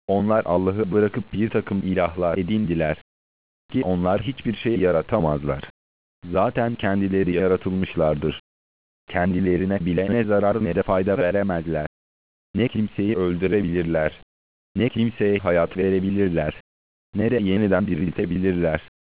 Onlar Allah'ı bırakıp bir takım ilahlar edindiler ki onlar hiçbir şey yaratamazlar. Zaten kendileri yaratılmışlardır. Kendilerine bile ne zarar ne de fayda veremezler. Ne kimseyi öldürebilirler, ne kimseye hayat verebilirler, ne de yeniden diriltebilirler.